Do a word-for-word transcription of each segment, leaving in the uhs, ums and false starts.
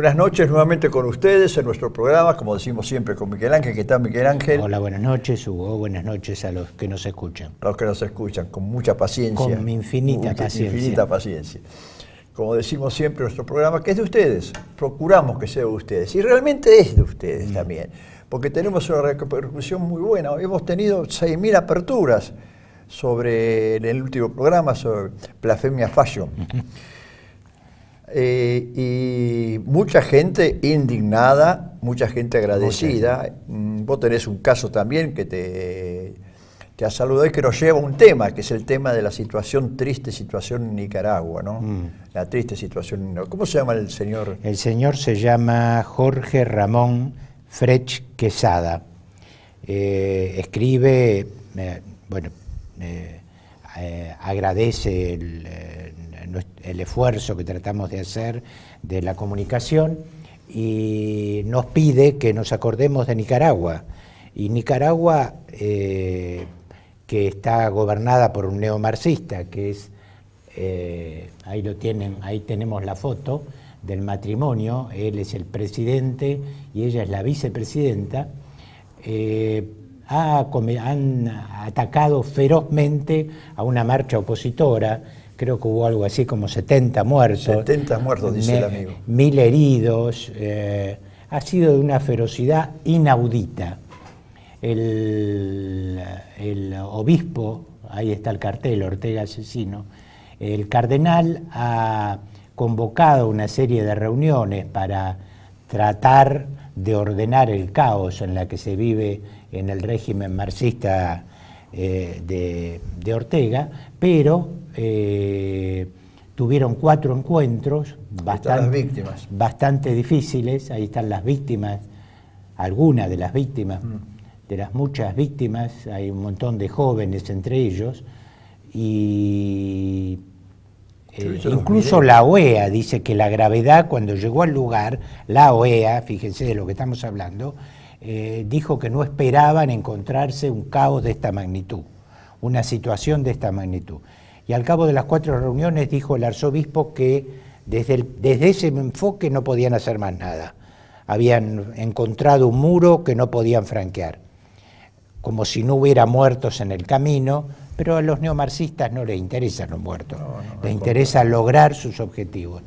Buenas noches nuevamente con ustedes en nuestro programa, como decimos siempre, con Miguel Ángel. ¿Qué tal, Miguel Ángel? Hola, buenas noches, Hugo. Buenas noches a los que nos escuchan. A los que nos escuchan, con mucha paciencia. Con infinita mucha, paciencia. Infinita paciencia. Como decimos siempre en nuestro programa, que es de ustedes. Procuramos que sea de ustedes. Y realmente es de ustedes mm. también. Porque tenemos una repercusión muy buena. Hemos tenido seis mil aperturas sobre en el último programa sobre Blasfemia Fashion. Eh, y mucha gente indignada, mucha gente agradecida. Mucha. Vos tenés un caso también que te, te ha saludado y que nos lleva a un tema, que es el tema de la situación, triste situación en Nicaragua, ¿no? Mm. La triste situación en Nicaragua. ¿Cómo se llama el señor? El señor se llama Jorge Ramón Frech Quesada. Eh, escribe, eh, bueno, eh, eh, agradece el... Eh, el esfuerzo que tratamos de hacer de la comunicación y nos pide que nos acordemos de Nicaragua. Y Nicaragua, eh, que está gobernada por un neomarxista, que es, eh, ahí lo tienen, ahí tenemos la foto del matrimonio, él es el presidente y ella es la vicepresidenta, eh, ha, han atacado ferozmente a una marcha opositora. Creo que hubo algo así como setenta muertos. setenta muertos, dice me, el amigo. Mil heridos. Eh, ha sido de una ferocidad inaudita. El, el obispo, ahí está el cartel, Ortega Asesino, el cardenal ha convocado una serie de reuniones para tratar de ordenar el caos en la que se vive en el régimen marxista eh, de, de Ortega, pero Eh, tuvieron cuatro encuentros bastante, bastante difíciles. Ahí están las víctimas, algunas de las víctimas, mm. de las muchas víctimas, hay un montón de jóvenes entre ellos, y eh, incluso la O E A dice que la gravedad, cuando llegó al lugar, la O E A, fíjense de lo que estamos hablando, eh, dijo que no esperaban encontrarse un caos de esta magnitud, una situación de esta magnitud. Y al cabo de las cuatro reuniones dijo el arzobispo que desde, el, desde ese enfoque no podían hacer más nada. Habían encontrado un muro que no podían franquear, como si no hubiera muertos en el camino, pero a los neomarxistas no les interesan los muertos, no, no, les interesa lograr sus objetivos.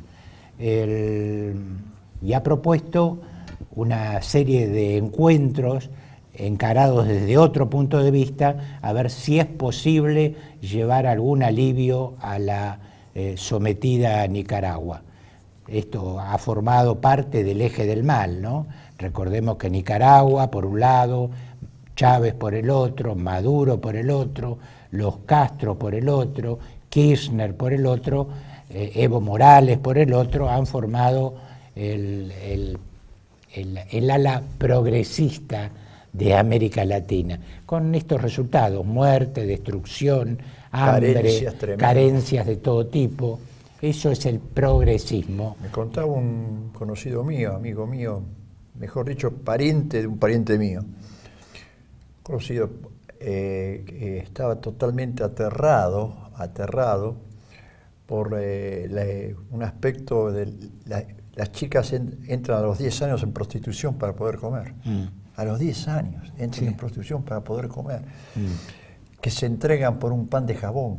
El, y ha propuesto una serie de encuentros encarados desde otro punto de vista, a ver si es posible llevar algún alivio a la eh, sometida Nicaragua. Esto ha formado parte del eje del mal, ¿no? Recordemos que Nicaragua, por un lado, Chávez por el otro, Maduro por el otro, los Castro por el otro, Kirchner por el otro, eh, Evo Morales por el otro, han formado el, el, el, el ala progresista de América Latina, con estos resultados: muerte, destrucción, hambre, carencias, carencias de todo tipo. Eso es el progresismo. Me contaba un conocido mío, amigo mío, mejor dicho, pariente de un pariente mío, conocido, eh, que estaba totalmente aterrado, aterrado por eh, la, un aspecto de la, las chicas en, entran a los diez años en prostitución para poder comer. Mm. A los diez años entran sí. en prostitución para poder comer, mm. que se entregan por un pan de jabón.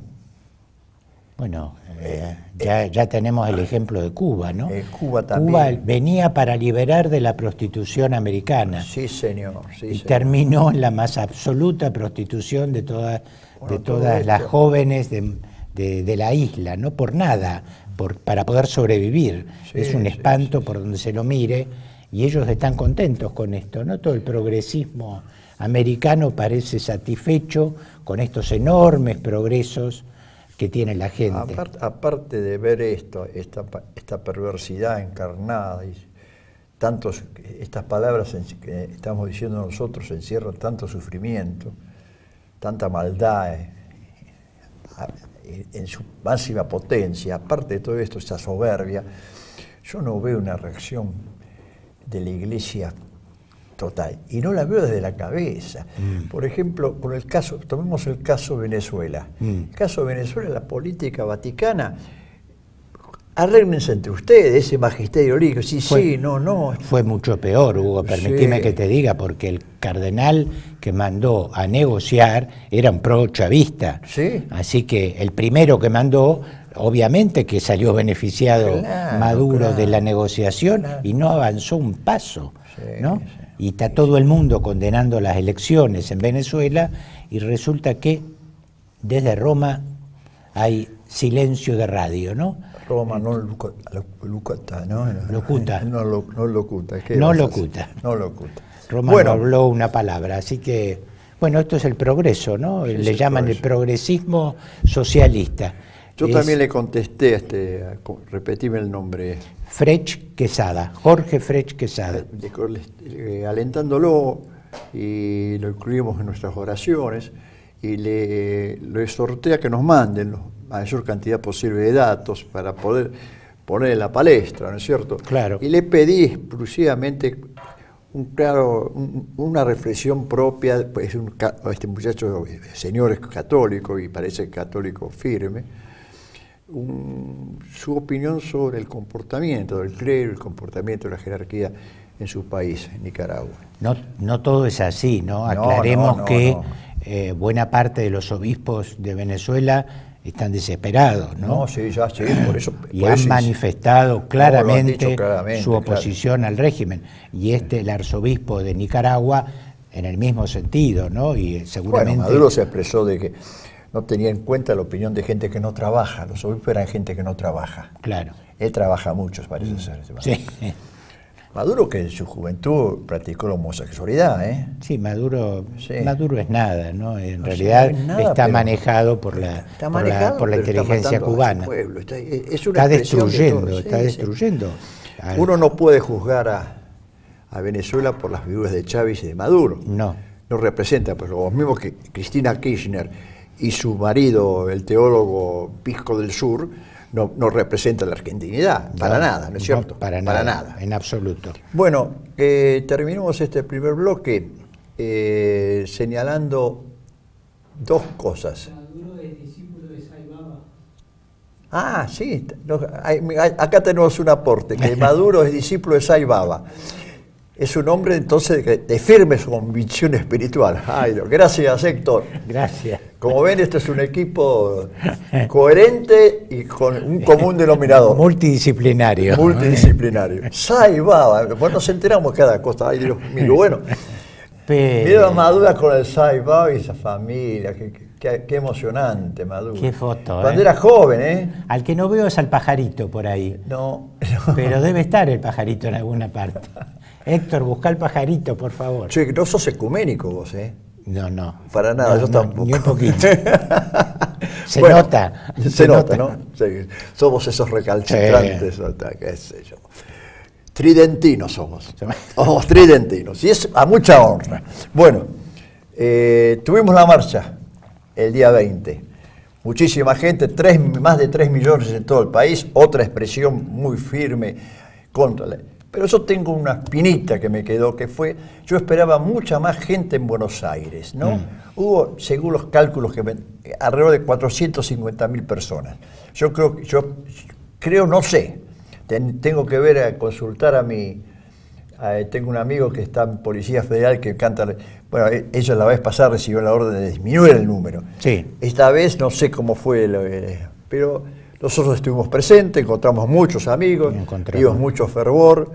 Bueno, eh, ya, ya tenemos el ejemplo de Cuba, ¿no? Eh, Cuba también. Cuba venía para liberar de la prostitución americana. Sí, señor. Sí, y señor. terminó en la más absoluta prostitución de, toda, bueno, de todas las jóvenes de, de, de la isla, no por nada, por, para poder sobrevivir. Sí, es un espanto sí, sí, por donde se lo mire. Y ellos están contentos con esto, ¿no? Todo el progresismo americano parece satisfecho con estos enormes progresos que tiene la gente. Aparte, aparte de ver esto, esta, esta perversidad encarnada, y tantos, estas palabras que estamos diciendo nosotros encierran tanto sufrimiento, tanta maldad eh, en su máxima potencia, aparte de todo esto, esta soberbia, yo no veo una reacción de la Iglesia total, y no la veo desde la cabeza. Mm. Por ejemplo, por el caso, tomemos el caso Venezuela. Mm. El caso de Venezuela, la política vaticana arréglense entre ustedes, ese magisterio lírico, sí, fue, sí, no, no. Fue mucho peor, Hugo, permitime sí. que te diga, porque el cardenal que mandó a negociar era un pro-chavista. Sí. Así que el primero que mandó, obviamente que salió beneficiado claro, Maduro claro, de la negociación claro. y no avanzó un paso, sí, ¿no? Sí, y está sí, todo el mundo condenando las elecciones en Venezuela y resulta que desde Roma hay silencio de radio, ¿no? Roma no locuta, ¿no? Locuta. No, lo, no locuta. No locuta. No locuta. Roma bueno, no habló una palabra, así que, bueno, esto es el progreso, ¿no? Sí, le llaman el, el progresismo socialista. Yo es, también le contesté, a este, a, repetime el nombre. Frech Quesada, Jorge Frech Quesada. Eh, alentándolo, y lo incluimos en nuestras oraciones, y le, le exhorté a que nos manden la mayor cantidad posible de datos para poder poner en la palestra, ¿no es cierto? Claro. Y le pedí exclusivamente un, claro, un, una reflexión propia, pues un, este muchacho, señor es católico y parece católico firme, un, su opinión sobre el comportamiento del clero, el comportamiento de la jerarquía en su país, en Nicaragua. No, no todo es así, ¿no? Aclaremos no, no, no, que no. Eh, buena parte de los obispos de Venezuela están desesperados, ¿no? No, sí, ya, sí, por eso. Y por han eso manifestado claramente, no, claramente su oposición claro. al régimen. Y este, el arzobispo de Nicaragua, en el mismo sentido, ¿no? Y seguramente... Bueno, Maduro se expresó de que no tenía en cuenta la opinión de gente que no trabaja. Los obispos eran gente que no trabaja. Claro. Él trabaja mucho, parece mm. ser. Sí. Maduro, que en su juventud practicó la homosexualidad, ¿eh? Sí, Maduro, sí. Maduro es nada, ¿no? En no, realidad sí, no es nada, está manejado por la, está por la, por la inteligencia cubana. Pueblo. Está, es una está destruyendo, de está sí, destruyendo. Sí. Uno no puede juzgar a, a Venezuela por las figuras de Chávez y de Maduro. No. No representa, pues los mismos que Cristina Kirchner y su marido, el teólogo Pisco del Sur, No, no representa la argentinidad, para no, nada, ¿no es cierto? No, para, para nada, nada, en absoluto. Bueno, eh, terminamos este primer bloque eh, señalando dos cosas. Maduro es discípulo de Sai Baba. Ah, sí, no, hay, hay, acá tenemos un aporte, que Maduro es discípulo de Sai Baba. Es un hombre entonces de, de firme convicción espiritual. Ay, gracias, Héctor. Gracias. Como ven, este es un equipo coherente y con un común denominador. Multidisciplinario. Multidisciplinario. Sai Baba. Bueno, nos enteramos cada cosa. Ay, Dios mío, bueno. Pero... Mira Maduro con el Sai Baba y esa familia. Qué, qué, qué emocionante, Maduro. Qué foto, Cuando ¿eh? era joven, ¿eh? Al que no veo es al pajarito por ahí. No, no. Pero debe estar el pajarito en alguna parte. Héctor, busca el pajarito, por favor. Che, no sos ecuménico vos, ¿eh? No, no. Para nada, no, yo no, tampoco. Ni un poquito. Se bueno, nota. Se, se nota, nota, ¿no? Sí, somos esos recalcitrantes, sí. Qué sé yo. Tridentinos somos. Somos tridentinos. Y es a mucha honra. Bueno, eh, tuvimos la marcha el día veinte. Muchísima gente, tres, más de tres millones en todo el país. Otra expresión muy firme contra la... Pero yo tengo una espinita que me quedó, que fue, yo esperaba mucha más gente en Buenos Aires, ¿no? Mm. Hubo, según los cálculos, que me, alrededor de cuatrocientas cincuenta mil personas. Yo creo, yo creo, no sé, ten, tengo que ver, a consultar a mi, a, tengo un amigo que está en Policía Federal que canta, bueno, ella la vez pasada recibió la orden de disminuir el número. Sí. Esta vez no sé cómo fue, lo, eh, pero... Nosotros estuvimos presentes, encontramos muchos amigos, vimos mucho fervor,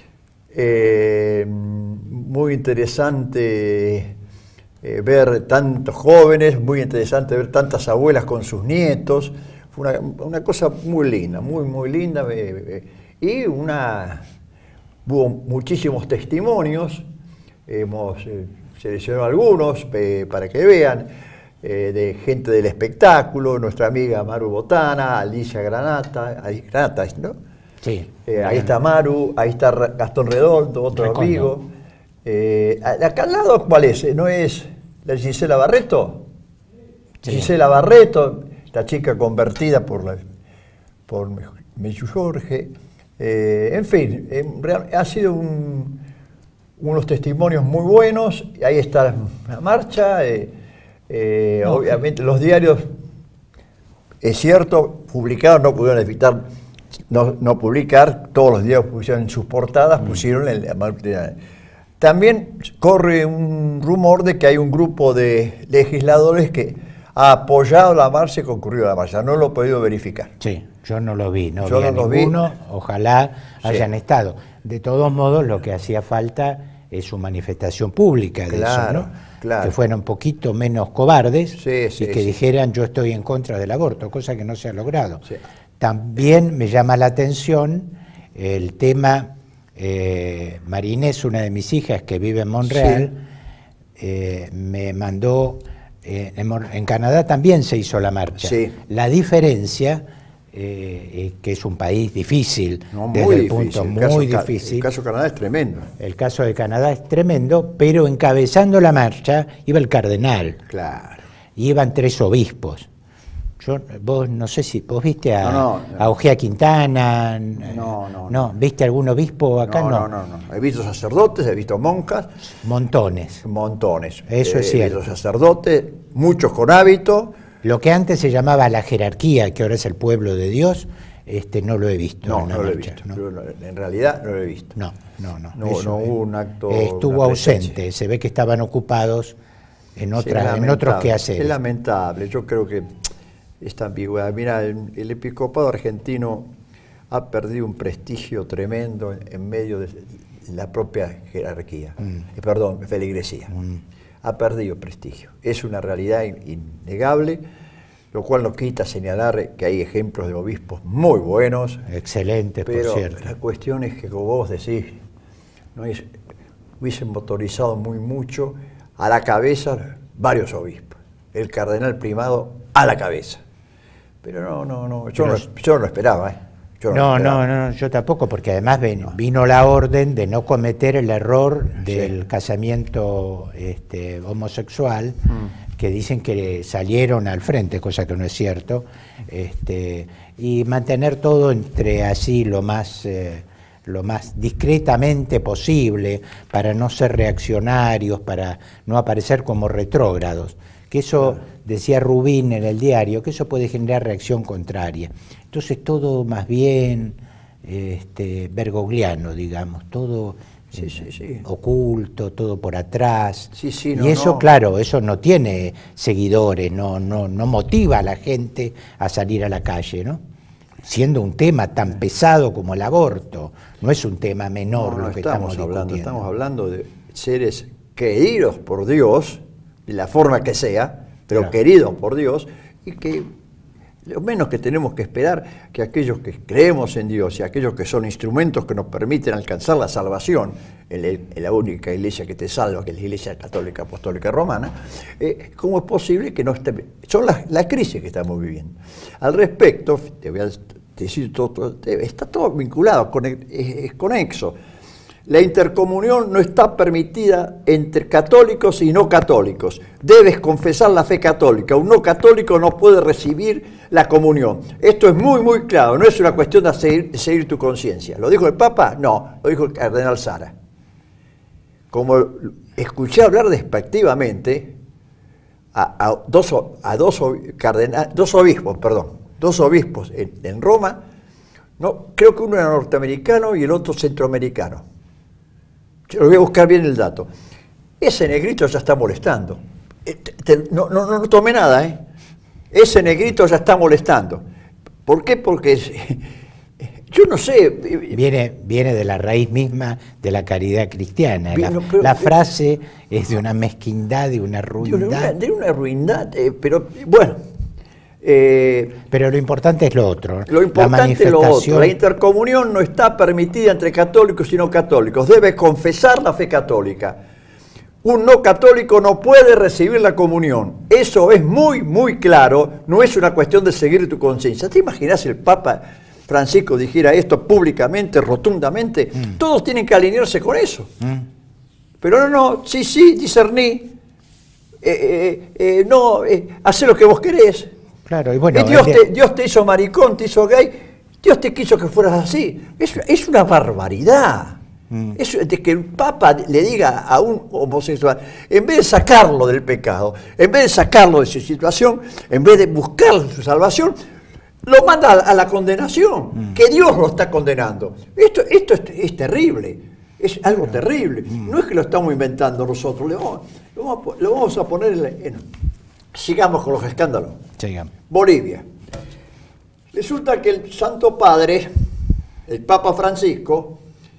eh, muy interesante eh, ver tantos jóvenes, muy interesante ver tantas abuelas con sus nietos, fue una, una cosa muy linda, muy, muy linda, eh, eh, y una, hubo muchísimos testimonios, hemos eh, seleccionado algunos eh, para que vean, Eh, de gente del espectáculo, nuestra amiga Maru Botana, Alicia Granata, Granata, ¿no? Sí. Eh, ahí está Maru, ahí está Gastón Redondo, otro Recondo. amigo. Eh, acá al lado, ¿cuál es? ¿No es la Gisela Barreto? Sí. Gisela Barreto, la chica convertida por, la, por Mechu Jorge. Eh, en fin, eh, ha sido un, unos testimonios muy buenos. Ahí está la marcha. Eh, Eh, no, obviamente los diarios, es cierto, publicados no pudieron evitar no, no publicar, todos los días pusieron en sus portadas, mm. pusieron el, el, también corre un rumor de que hay un grupo de legisladores que ha apoyado la marcha y concurrido a la marcha. No lo he podido verificar. Sí, yo no lo vi, no yo vi a no ninguno, vi. Ojalá sí. hayan estado. De todos modos, lo que hacía falta es su manifestación pública de claro, eso, ¿no? Claro. Que fueran un poquito menos cobardes sí, sí, y que sí. dijeran yo estoy en contra del aborto, cosa que no se ha logrado. Sí. También me llama la atención el tema, eh, Marinés, una de mis hijas que vive en Montreal, sí. eh, me mandó, eh, en, en Canadá también se hizo la marcha. Sí. La diferencia, eh, que es un país difícil, no, desde muy el difícil. punto el muy caso, difícil. El caso de Canadá es tremendo. El caso de Canadá es tremendo, pero encabezando la marcha iba el cardenal. Claro. Y iban tres obispos. Yo, vos no sé si vos viste a, no, no, no. a Ojea Quintana. No, no, no. no. ¿Viste algún obispo acá? No, No, no, no, no. He visto sacerdotes, he visto monjas. Montones. Montones. Eso eh, es cierto. He visto sacerdotes, muchos con hábito. Lo que antes se llamaba la jerarquía, que ahora es el pueblo de Dios, este, no lo he visto. No, en la no lo he marcha, visto. ¿no? Yo, en realidad no lo he visto. No, no, no. No, Eso, no eh, hubo un acto. Estuvo ausente, se ve que estaban ocupados en, otra, sí, en otros quehaceres. Es lamentable, yo creo que esta ambigüedad. Mira, el, el episcopado argentino ha perdido un prestigio tremendo en, en medio de la propia jerarquía, mm. eh, perdón, feligresía. Mm. Ha perdido prestigio. Es una realidad innegable, lo cual no quita señalar que hay ejemplos de obispos muy buenos. Excelentes, pero por cierto. La cuestión es que, como vos decís, no es, hubiesen motorizado muy mucho a la cabeza varios obispos. El cardenal primado a la cabeza. Pero no, no, no, yo, pero, no, yo no lo esperaba, ¿eh? Yo no, no, lo esperaba. no, no, yo tampoco, porque además ven, vino la orden de no cometer el error del sí. casamiento este, homosexual, mm. que dicen que salieron al frente, cosa que no es cierto, este, y mantener todo entre así lo más, eh, lo más discretamente posible, para no ser reaccionarios, para no aparecer como retrógrados. Que eso, claro. decía Rubín en el diario, que eso puede generar reacción contraria. Entonces todo más bien este, bergogliano, digamos, todo sí, sí, sí. oculto, todo por atrás. Sí, sí, no, y eso, no. claro, eso no tiene seguidores, no, no, no motiva a la gente a salir a la calle, ¿no? Siendo un tema tan pesado como el aborto, no es un tema menor no, no lo que estamos, estamos hablando. discutiendo. Estamos hablando de seres queridos por Dios, de la forma que sea, pero claro. queridos por Dios, y que lo menos que tenemos que esperar que aquellos que creemos en Dios y aquellos que son instrumentos que nos permiten alcanzar la salvación, en, el, en la única iglesia que te salva, que es la Iglesia Católica Apostólica Romana, eh, ¿cómo es posible que no esté? Son las la crisis que estamos viviendo. Al respecto, te voy a decir todo, todo está todo vinculado, es conexo. La intercomunión no está permitida entre católicos y no católicos. Debes confesar la fe católica. Un no católico no puede recibir la comunión. Esto es muy, muy claro. No es una cuestión de seguir, de seguir tu conciencia. ¿Lo dijo el Papa? No, lo dijo el cardenal Sara. Como escuché hablar despectivamente a, a, dos, a dos, cardenal, dos obispos, perdón, dos obispos en, en Roma, no, creo que uno era norteamericano y el otro centroamericano. Yo voy a buscar bien el dato. Ese negrito ya está molestando. Te, te, no, no, no tomé nada, ¿eh? Ese negrito ya está molestando. ¿Por qué? Porque yo no sé. Viene, viene de la raíz misma de la caridad cristiana. Bien, la, pero, la frase es de una mezquindad, de una ruindad. De una, de una ruindad, eh, pero bueno. Eh, Pero lo importante es lo otro. Lo importante es lo otro. La intercomunión no está permitida entre católicos y no católicos. Debes confesar la fe católica. Un no católico no puede recibir la comunión. Eso es muy, muy claro. No es una cuestión de seguir tu conciencia. ¿Te imaginas si el Papa Francisco dijera esto públicamente, rotundamente? Mm. Todos tienen que alinearse con eso. Mm. Pero no, no, sí, sí, discerní. Eh, eh, eh, no, eh, hacé lo que vos querés. Claro, y bueno, y Dios, te, Dios te hizo maricón, te hizo gay, Dios te quiso que fueras así. Es, es una barbaridad. Mm. Es de que el Papa le diga a un homosexual, en vez de sacarlo del pecado, en vez de sacarlo de su situación, en vez de buscar su salvación, lo manda a, a la condenación, mm. que Dios lo está condenando. Esto, esto es, es terrible, es algo terrible. Mm. No es que lo estamos inventando nosotros, lo vamos, lo vamos, lo vamos a poner en, en... Sigamos con los escándalos. Sigamos. Bolivia. Resulta que el Santo Padre, el Papa Francisco,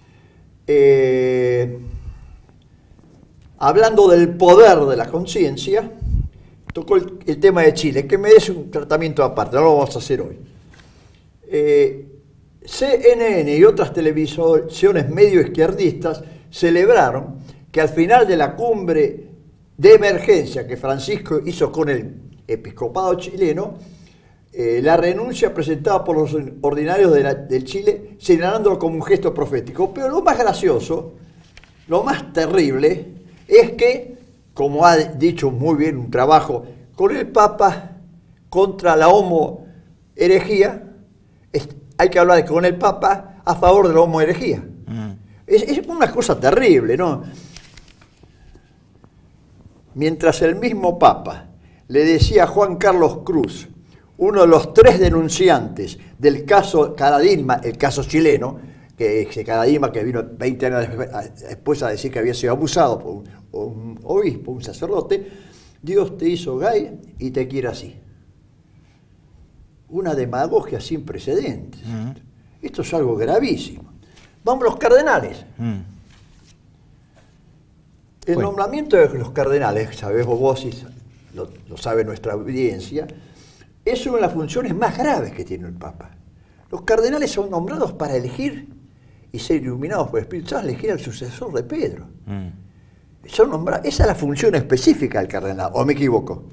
eh, hablando del poder de la conciencia, tocó el, el tema de Chile, que merece un tratamiento aparte, no lo vamos a hacer hoy. Eh, C N N y otras televisiones medio izquierdistas celebraron que al final de la cumbre de emergencia que Francisco hizo con el episcopado chileno, eh, la renuncia presentada por los ordinarios de la, del Chile, señalándolo como un gesto profético. Pero lo más gracioso, lo más terrible, es que, como ha dicho muy bien un trabajo con el Papa contra la homo herejía, es, hay que hablar con el Papa a favor de la homo herejía. Mm. Es, es una cosa terrible, ¿no? Mientras el mismo Papa le decía a Juan Carlos Cruz, uno de los tres denunciantes del caso Caradima, el caso chileno, que Caradima, que vino veinte años después a decir que había sido abusado por un, un obispo, un sacerdote, Dios te hizo gay y te quiere así. Una demagogia sin precedentes. Mm. Esto es algo gravísimo. Vamos a los cardenales. Mm. El bueno. nombramiento de los cardenales, sabemos vos y lo, lo sabe nuestra audiencia, es una de las funciones más graves que tiene el Papa. Los cardenales son nombrados para elegir y ser iluminados por el Espíritu Santo, elegir al sucesor de Pedro. Mm. Son nombrados, esa es la función específica del cardenal, ¿o me equivoco?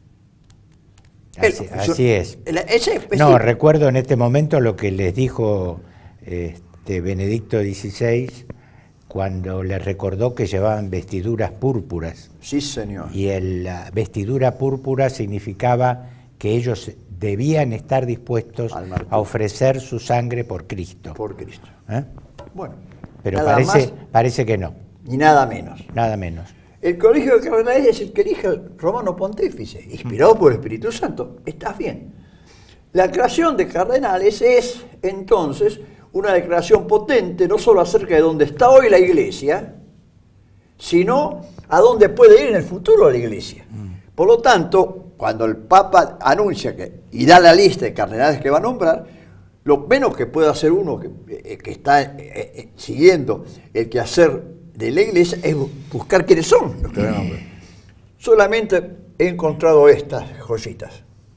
Así, así es. La, es no, recuerdo en este momento lo que les dijo este, Benedicto dieciséis cuando les recordó que llevaban vestiduras púrpuras. Sí, señor. Y el, la vestidura púrpura significaba que ellos debían estar dispuestos a ofrecer su sangre por Cristo. Por Cristo. ¿Eh? Bueno. Pero parece, parece que no. Ni nada menos. Nada menos. El colegio de cardenales es el que elige el romano pontífice, inspirado por el Espíritu Santo. Estás bien. La creación de cardenales es, entonces, una declaración potente, no solo acerca de dónde está hoy la Iglesia, sino a dónde puede ir en el futuro la Iglesia. Por lo tanto, cuando el Papa anuncia que, y da la lista de cardenales que va a nombrar, lo menos que puede hacer uno que, que está eh, eh, siguiendo el quehacer de la Iglesia es buscar quiénes son los que van a nombrar. Solamente he encontrado estas joyitas.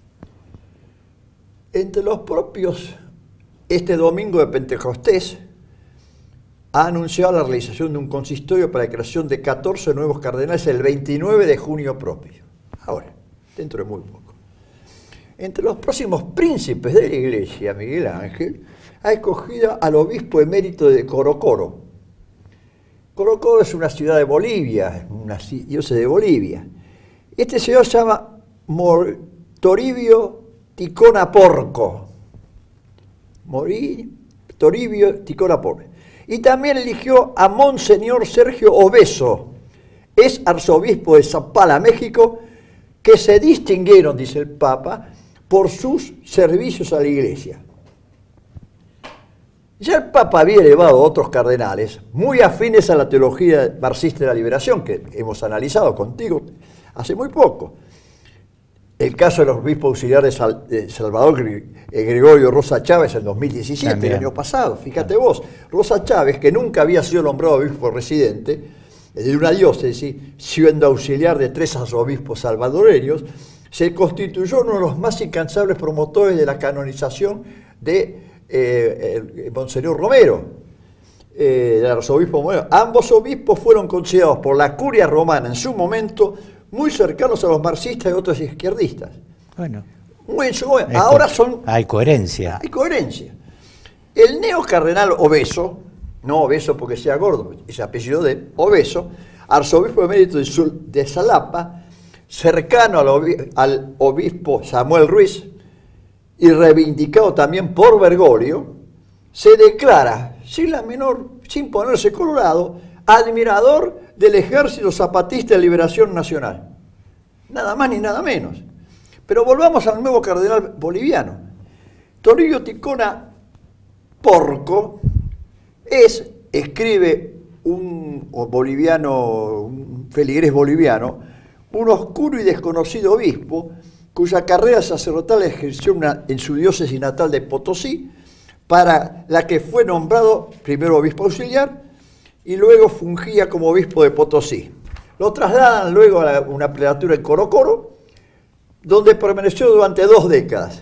Entre los propios, este domingo de Pentecostés ha anunciado la realización de un consistorio para la creación de catorce nuevos cardenales el veintinueve de junio propio. Ahora, dentro de muy poco. Entre los próximos príncipes de la Iglesia, Miguel Ángel ha escogido al obispo emérito de Corocoro. Corocoro es una ciudad de Bolivia, una diócesis de Bolivia. Este señor se llama Mor Toribio Ticona Porco. Morí, Toribio Ticona Porco. Y también eligió a Monseñor Sergio Obeso, es arzobispo de Zapala, México, que se distinguieron, dice el Papa, por sus servicios a la Iglesia. Ya el Papa había elevado a otros cardenales muy afines a la teología marxista de la liberación, que hemos analizado contigo hace muy poco. El caso del obispo auxiliar de, Sal, de Salvador, Gregorio Rosa Chávez, en dos mil diecisiete, También. el año pasado. Fíjate vos, Rosa Chávez, que nunca había sido nombrado obispo residente de una diócesis, siendo auxiliar de tres arzobispos salvadoreños, se constituyó uno de los más incansables promotores de la canonización de eh, el, Monseñor Romero, eh, del arzobispo Romero. Ambos obispos fueron considerados por la curia romana en su momento muy cercanos a los marxistas y otros izquierdistas. Bueno. Muy en su momento. Ahora son... Hay coherencia. Hay coherencia. El neocardenal Obeso, no Obeso porque sea gordo, es apellido de Obeso, arzobispo emérito de, de Xalapa, cercano al, obi al obispo Samuel Ruiz y reivindicado también por Bergoglio, se declara, sin la menor, sin ponerse colorado, admirador del Ejército Zapatista de Liberación Nacional. Nada más ni nada menos. Pero volvamos al nuevo cardenal boliviano. Toribio Ticona Porco es, escribe un boliviano, un feligrés boliviano, un oscuro y desconocido obispo cuya carrera sacerdotal ejerció una, en su diócesis natal de Potosí, para la que fue nombrado primero obispo auxiliar y luego fungía como obispo de Potosí. Lo trasladan luego a una prelatura en Coro Coro, donde permaneció durante dos décadas.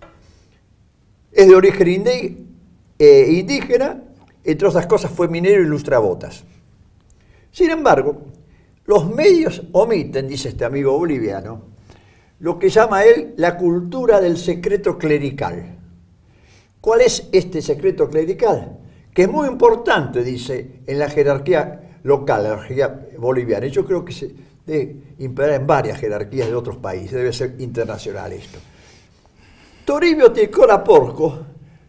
Es de origen indí, eh, indígena, entre otras cosas fue minero y lustrabotas. Sin embargo, los medios omiten, dice este amigo boliviano, lo que llama él la cultura del secreto clerical. ¿Cuál es este secreto clerical? Que es muy importante, dice, en la jerarquía local, la jerarquía boliviana. Y yo creo que se debe imperar en varias jerarquías de otros países, debe ser internacional esto. Toribio Ticona Porco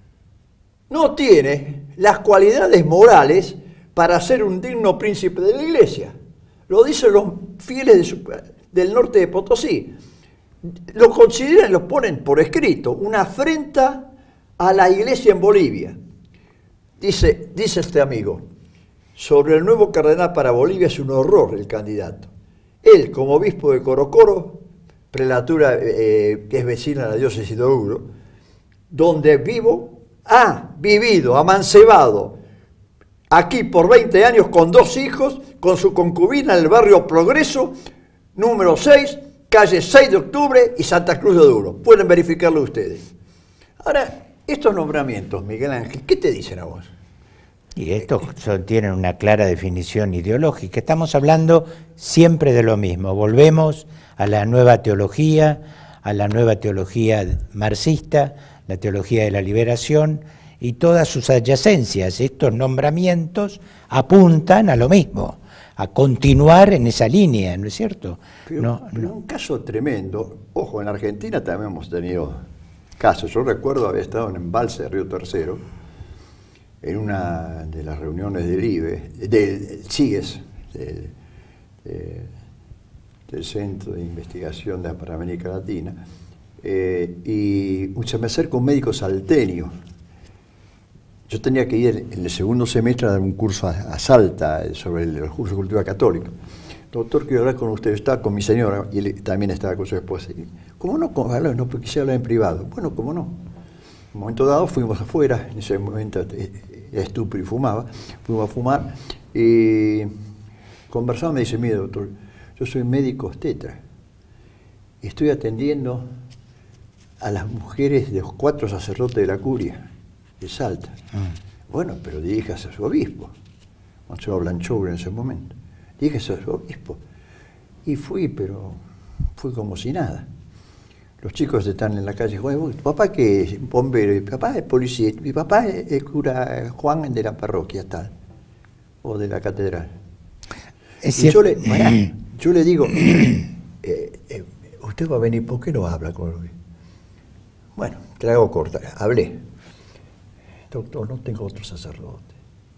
no tiene las cualidades morales para ser un digno príncipe de la Iglesia. Lo dicen los fieles de su, del norte de Potosí. Lo consideran y lo ponen por escrito, una afrenta a la Iglesia en Bolivia. Dice, dice este amigo, sobre el nuevo cardenal para Bolivia es un horror el candidato. Él, como obispo de Coro Coro, prelatura eh, que es vecina de la diócesis de Oruro, donde vivo, ha vivido, amancebado, aquí por veinte años con dos hijos, con su concubina en el barrio Progreso, número seis, calle seis de octubre y Santa Cruz de Oruro. Pueden verificarlo ustedes. Ahora, estos nombramientos, Miguel Ángel, ¿qué te dicen a vos? Y estos son, tienen una clara definición ideológica. Estamos hablando siempre de lo mismo. Volvemos a la nueva teología, a la nueva teología marxista, la teología de la liberación y todas sus adyacencias. Estos nombramientos apuntan a lo mismo, a continuar en esa línea, ¿no es cierto? Pero, no, pero no. un caso tremendo. Ojo, en Argentina también hemos tenido casos. Yo recuerdo haber estado en Embalse de Río Tercero, en una de las reuniones del I B E, del CIES, del, de, del Centro de Investigación de, para América Latina, eh, y se me acerca un médico salteño. Yo tenía que ir en el segundo semestre a dar un curso a, a Salta sobre el, el curso de cultura católica. Doctor, quiero hablar con usted. Estaba con mi señora y él también estaba con su esposa. ¿Cómo no? ¿Cómo no? No, porque quisiera hablar en privado. Bueno, ¿cómo no? En un momento dado fuimos afuera, en ese momento era estúpido y fumaba, fuimos a fumar y conversamos. Me dice, mire doctor, yo soy médico obstetra y estoy atendiendo a las mujeres de los cuatro sacerdotes de la curia de Salta. Mm. Bueno, pero diríjase a su obispo, Monseñor Blanchou en ese momento. Dígase a su obispo. Y fui, pero fui como si nada. Los chicos están en la calle, tu papá que es bombero, mi papá es policía, mi papá es el cura Juan de la parroquia tal, o de la catedral. Es y yo le, mirá, yo le digo, eh, eh, usted va a venir, ¿por qué no habla con él? Bueno, te la hago corta, hablé. Doctor, no tengo otro sacerdote.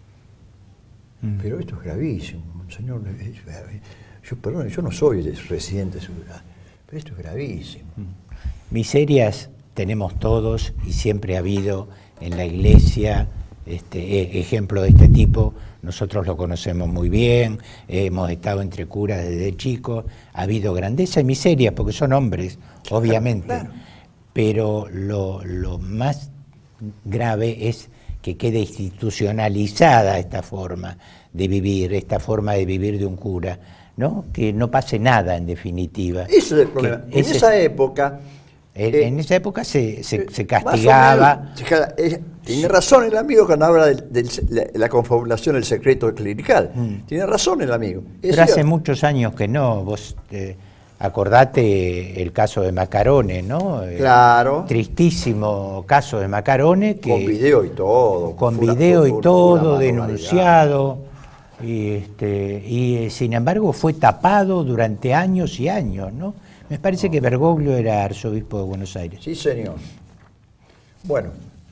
Mm. Pero esto es gravísimo, señor. Yo, perdón, yo no soy residente de su ciudad, pero esto es gravísimo. Mm. Miserias tenemos todos y siempre ha habido en la Iglesia este, ejemplo de este tipo. Nosotros lo conocemos muy bien, hemos estado entre curas desde chicos, ha habido grandeza y miseria, porque son hombres, obviamente, claro, claro. Pero lo, lo más grave es que quede institucionalizada esta forma de vivir, esta forma de vivir de un cura, ¿no? Que no pase nada en definitiva. Eso es el problema. En ese, esa época... En, eh, en esa época se, se, se castigaba. Menos, tiene razón el amigo cuando habla de, de, de la confabulación del secreto clerical. Mm. Tiene razón el amigo. Es Pero hace muchos años que no. Vos eh, acordate el caso de Macarone, ¿no? Claro. El tristísimo caso de Macarone. Que, con video y todo. Con video y todo, denunciado. Y, este, y sin embargo fue tapado durante años y años, ¿no? Me parece que Bergoglio era arzobispo de Buenos Aires. Sí, señor. Bueno.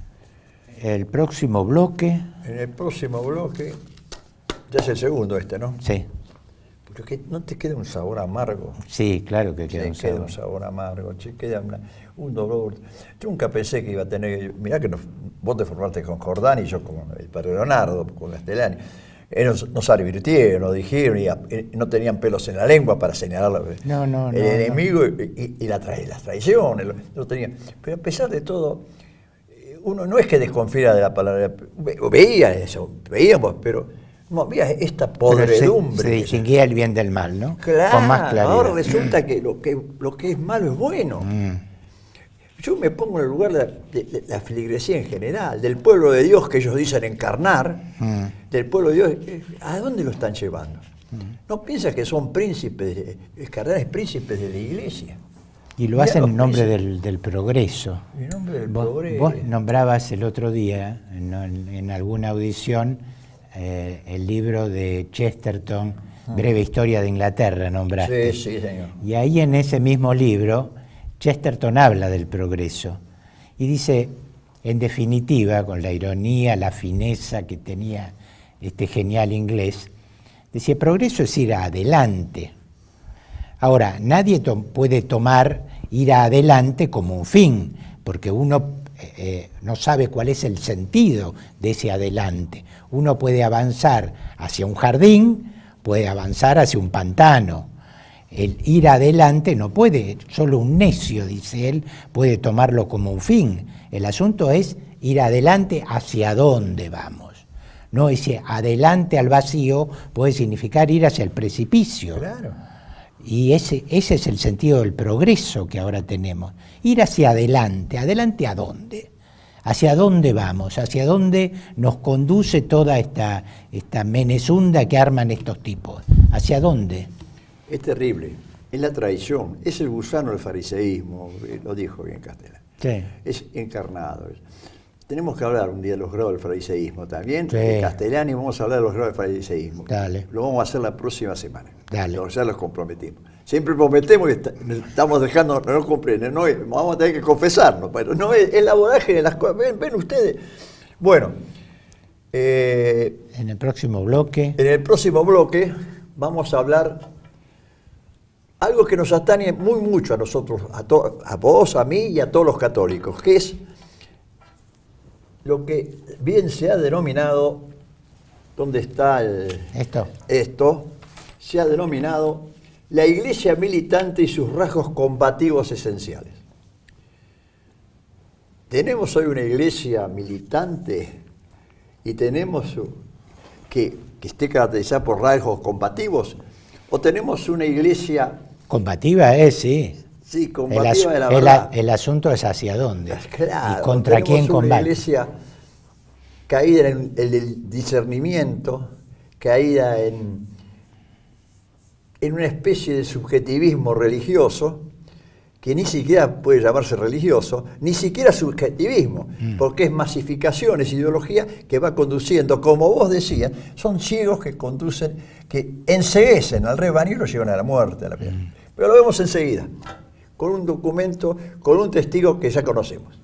El próximo bloque... En el próximo bloque, ya es el segundo este, ¿no? Sí. Pero que no te queda un sabor amargo. Sí, claro que queda, Sí, un, queda sabor. un sabor amargo, che, queda una, un dolor. Yo nunca pensé que iba a tener, mirá que nos, vos te formaste con Jordán y yo con el padre Leonardo, con Castellani. Ellos nos advirtieron, nos dijeron, y, y no tenían pelos en la lengua para señalar no, no, el no, enemigo no. y, y, y la tra las traiciones, lo, lo tenían. Pero a pesar de todo, uno no es que desconfiara de la palabra, veía eso, veíamos, pero no había esta podredumbre. Se, se distinguía se... el bien del mal, ¿no? Claro, con más claridad. Ahora resulta que lo, que lo que es malo es bueno. Mm. Yo me pongo en el lugar de la, de, de la feligresía en general, del pueblo de Dios que ellos dicen encarnar, mm. del pueblo de Dios, ¿a dónde lo están llevando? Mm. No piensas que son príncipes, cardenales príncipes de la iglesia. Y lo hacen en nombre del, del progreso. En nombre del vos, progreso. Vos nombrabas el otro día, en, en alguna audición, eh, el libro de Chesterton, mm. Breve Historia de Inglaterra, nombraste. Sí, sí, señor. Y ahí en ese mismo libro, Chesterton habla del progreso y dice, en definitiva, con la ironía, la fineza que tenía este genial inglés, decía, progreso es ir adelante. Ahora, nadie to puede tomar ir adelante como un fin, porque uno eh, no sabe cuál es el sentido de ese adelante. Uno puede avanzar hacia un jardín, puede avanzar hacia un pantano. El ir adelante no puede, solo un necio, dice él, puede tomarlo como un fin. El asunto es ir adelante hacia dónde vamos. No ese adelante al vacío puede significar ir hacia el precipicio. Claro. Y ese, ese es el sentido del progreso que ahora tenemos. Ir hacia adelante. ¿Adelante a dónde? ¿Hacia dónde vamos? ¿Hacia dónde nos conduce toda esta, esta menezunda que arman estos tipos? ¿Hacia dónde? Es terrible, es la traición, es el gusano del fariseísmo, lo dijo bien Castellani. Sí. Es encarnado. Tenemos que hablar un día de los grados del fariseísmo también, sí. de Castellani vamos a hablar de los grados del fariseísmo. Dale. Lo vamos a hacer la próxima semana. Dale. Ya los comprometimos. Siempre prometemos y estamos dejando, no comprenden, no, vamos a tener que confesarnos, pero no es el abordaje de las cosas. Ven, ven ustedes. Bueno. Eh, en el próximo bloque. En el próximo bloque vamos a hablar algo que nos atañe muy mucho a nosotros, a, a vos, a mí y a todos los católicos, que es lo que bien se ha denominado, ¿dónde está el, esto? Esto se ha denominado la iglesia militante y sus rasgos combativos esenciales. Tenemos hoy una iglesia militante y tenemos que, que esté caracterizada por rasgos combativos, o tenemos una iglesia combativa es, sí. Sí, combativa el, de la el, verdad. El asunto es hacia dónde. Claro, y contra quién combate. Una iglesia caída en el discernimiento, caída en, en una especie de subjetivismo religioso, que ni siquiera puede llamarse religioso, ni siquiera subjetivismo, mm. porque es masificación, es ideología que va conduciendo, como vos decías, son ciegos que conducen, que enceguecen al rebaño y lo llevan a la muerte, a la piedra. Mm. Pero lo vemos enseguida, con un documento, con un testigo que ya conocemos.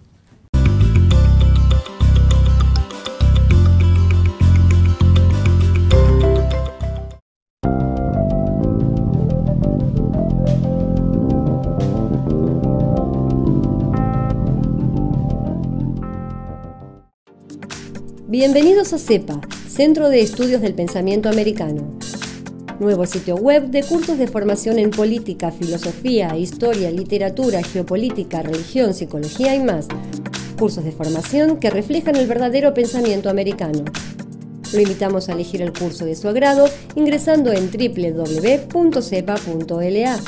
Bienvenidos a CEPA, Centro de Estudios del Pensamiento Americano. Nuevo sitio web de cursos de formación en política, filosofía, historia, literatura, geopolítica, religión, psicología y más. Cursos de formación que reflejan el verdadero pensamiento americano. Lo invitamos a elegir el curso de su agrado ingresando en doble u doble u doble u punto cepa punto l a.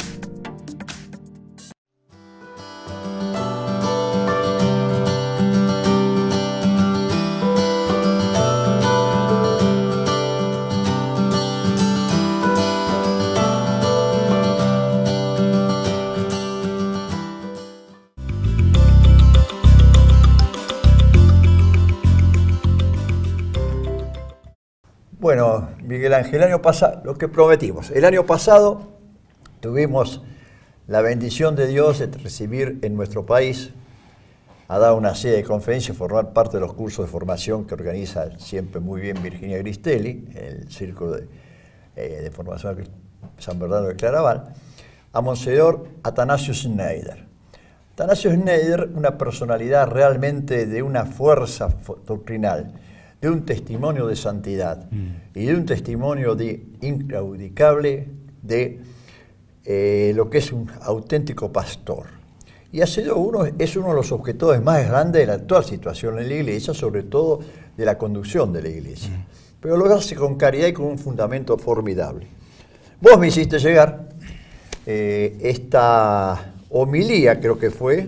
Bueno, Miguel Ángel, el año pasado, lo que prometimos, el año pasado tuvimos la bendición de Dios de recibir en nuestro país, a dar una serie de conferencias, formar parte de los cursos de formación que organiza siempre muy bien Virginia Gristelli, el Círculo de, eh, de Formación San Bernardo de Claraval, a Monseñor Atanasio Schneider. Atanasio Schneider, una personalidad realmente de una fuerza doctrinal, de un testimonio de santidad mm. y de un testimonio de inclaudicable de eh, lo que es un auténtico pastor. Y ha sido uno, es uno de los objetores más grandes de la actual situación en la Iglesia, sobre todo de la conducción de la Iglesia. Mm. Pero lo hace con caridad y con un fundamento formidable. Vos me hiciste llegar eh, esta homilía, creo que fue,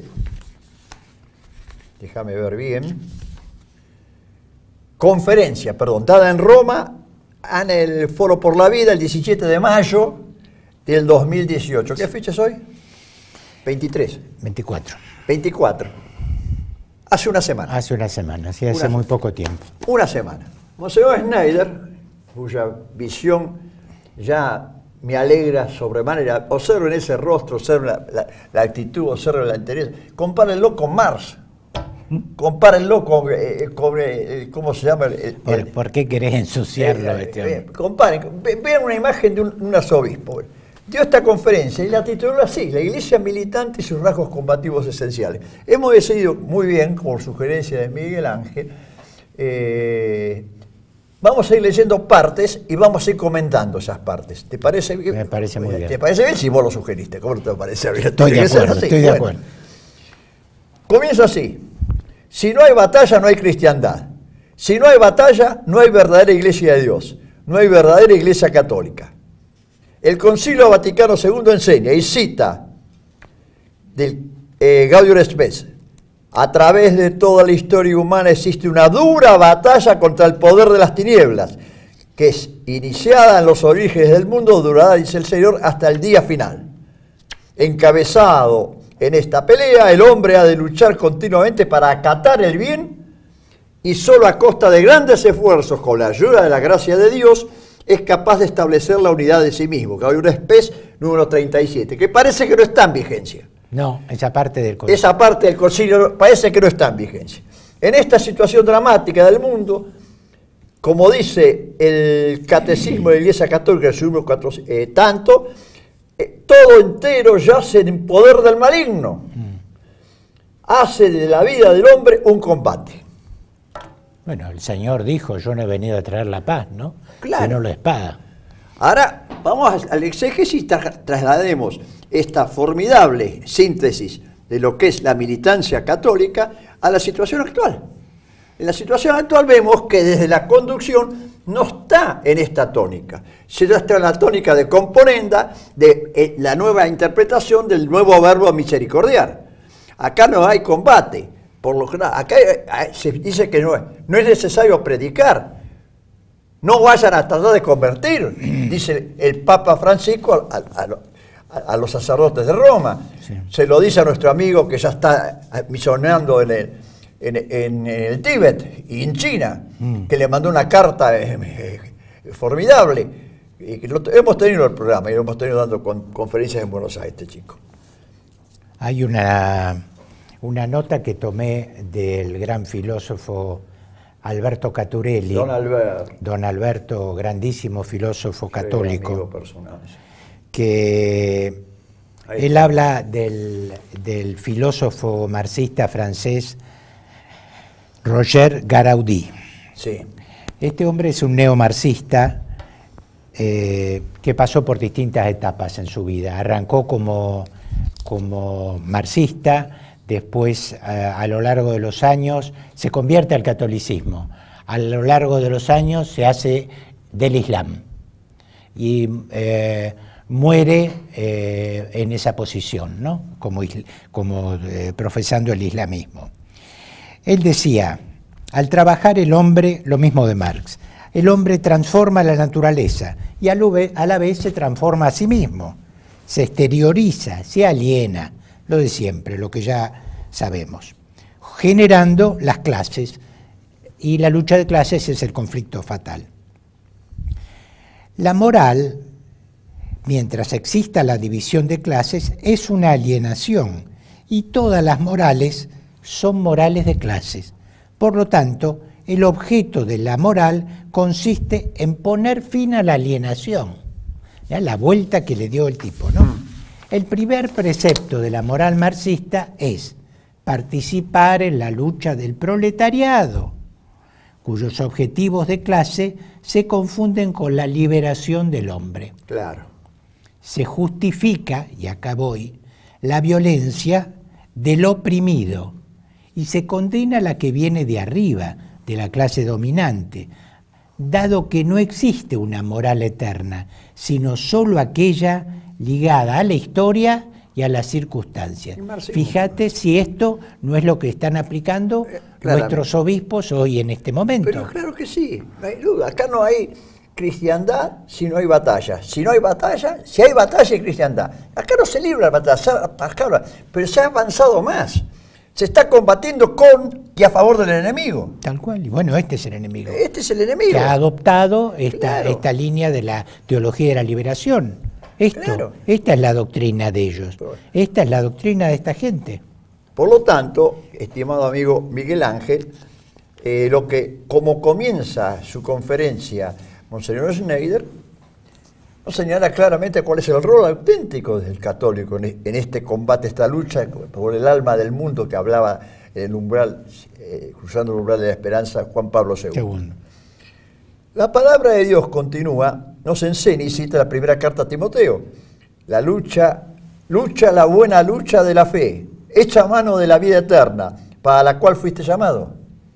déjame ver bien, conferencia, perdón, dada en Roma, en el Foro por la Vida, el diecisiete de mayo del dos mil dieciocho. ¿Qué fecha es hoy? veintitrés. veinticuatro. veinticuatro. Hace una semana. Hace una semana, sí, hace una muy semana. poco tiempo. Una semana. Monseñor Schneider, cuya visión ya me alegra sobremanera, observo en ese rostro, observo la, la, la actitud, observo la interés, compárenlo con Marx. Compárenlo con, eh, con eh, ¿cómo se llama? El, el, ¿Por, ¿Por qué querés ensuciarlo? Eh, este eh, hombre? comparen, ve, vean una imagen de un, un arzobispo. Dio esta conferencia y la tituló así: La Iglesia militante y sus rasgos combativos esenciales. Hemos decidido muy bien, por sugerencia de Miguel Ángel, eh, vamos a ir leyendo partes y vamos a ir comentando esas partes. ¿Te parece bien? Me parece muy bien. ¿Te parece bien si vos lo sugeriste? ¿Cómo te parece bien? Estoy de acuerdo, estoy de acuerdo. Comienza así. Si no hay batalla, no hay cristiandad. Si no hay batalla, no hay verdadera iglesia de Dios. No hay verdadera iglesia católica. El Concilio Vaticano segundo enseña y cita del eh, Gaudium et Spes: a través de toda la historia humana existe una dura batalla contra el poder de las tinieblas, que es iniciada en los orígenes del mundo, durará, dice el Señor, hasta el día final. Encabezado en esta pelea, el hombre ha de luchar continuamente para acatar el bien, y solo a costa de grandes esfuerzos, con la ayuda de la gracia de Dios, es capaz de establecer la unidad de sí mismo. Gaudium et Spes número treinta y siete, que parece que no está en vigencia. No, esa parte del concilio. Esa parte del concilio parece que no está en vigencia. En esta situación dramática del mundo, como dice el Catecismo de la Iglesia Católica, el número cuatro, eh, tanto, eh, todo entero yace en poder del maligno. Mm. Hace de la vida del hombre un combate. Bueno, el Señor dijo: yo no he venido a traer la paz, ¿no? Claro. Sino la espada. Ahora, vamos al exégesis, tra traslademos esta formidable síntesis de lo que es la militancia católica a la situación actual. En la situación actual vemos que desde la conducción no está en esta tónica, sino está en la tónica de componenda de eh, la nueva interpretación del nuevo verbo misericordiar. Acá no hay combate, por lo general, acá hay, se dice que no es, no es necesario predicar. No vayan a tratar de convertir, dice el Papa Francisco a, a, a, a los sacerdotes de Roma. Sí. Se lo dice a nuestro amigo que ya está misionando en el, en, en, en el Tíbet y en China, mm. que le mandó una carta eh, eh, formidable. Y que lo, hemos tenido el programa y lo hemos tenido dando con, conferencias en Buenos Aires, este chico. Hay una, una nota que tomé del gran filósofo Alberto Caturelli, Don Alberto, Don Alberto, grandísimo filósofo católico, personal, sí. que Ahí él está. habla del, del filósofo marxista francés Roger Garaudí. Sí. Este hombre es un neomarxista eh, que pasó por distintas etapas en su vida. Arrancó como, como marxista. Después, a, a lo largo de los años, se convierte al catolicismo. A lo largo de los años se hace del Islam y eh, muere eh, en esa posición, ¿no? Como, como eh, profesando el islamismo. Él decía: al trabajar el hombre, lo mismo de Marx, el hombre transforma la naturaleza y a, lo, a la vez se transforma a sí mismo, se exterioriza, se aliena. Lo de siempre, lo que ya sabemos, generando las clases, y la lucha de clases es el conflicto fatal. La moral, mientras exista la división de clases, es una alienación, y todas las morales son morales de clases. Por lo tanto, el objeto de la moral consiste en poner fin a la alienación. Ya la vuelta que le dio el tipo, ¿no? Mm. El primer precepto de la moral marxista es participar en la lucha del proletariado, cuyos objetivos de clase se confunden con la liberación del hombre. Claro. Se justifica, y acá voy, la violencia del oprimido y se condena la que viene de arriba, de la clase dominante, dado que no existe una moral eterna, sino solo aquella ligada a la historia y a las circunstancias. Fíjate si esto no es lo que están aplicando eh, nuestros obispos hoy en este momento. Pero claro que sí, no hay duda. Acá no hay cristiandad si no hay batalla. Si no hay batalla, si hay batalla y cristiandad. Acá no se libra la batalla, acá, pero se ha avanzado más. Se está combatiendo con y a favor del enemigo. Tal cual. Y bueno, este es el enemigo. Este es el enemigo. Que ha adoptado esta, claro. esta línea de la teología de la liberación. Esto, claro. Esta es la doctrina de ellos. Esta es la doctrina de esta gente. Por lo tanto, estimado amigo Miguel Ángel, eh, lo que, como comienza su conferencia Monseñor Schneider, nos señala claramente cuál es el rol auténtico del católico en este combate, esta lucha por el alma del mundo que hablaba en el umbral, eh, cruzando el umbral de la esperanza, Juan Pablo segundo. Segundo. La palabra de Dios continúa, nos enseña y cita la primera carta a Timoteo. La lucha, lucha la buena lucha de la fe, echa mano de la vida eterna, para la cual fuiste llamado.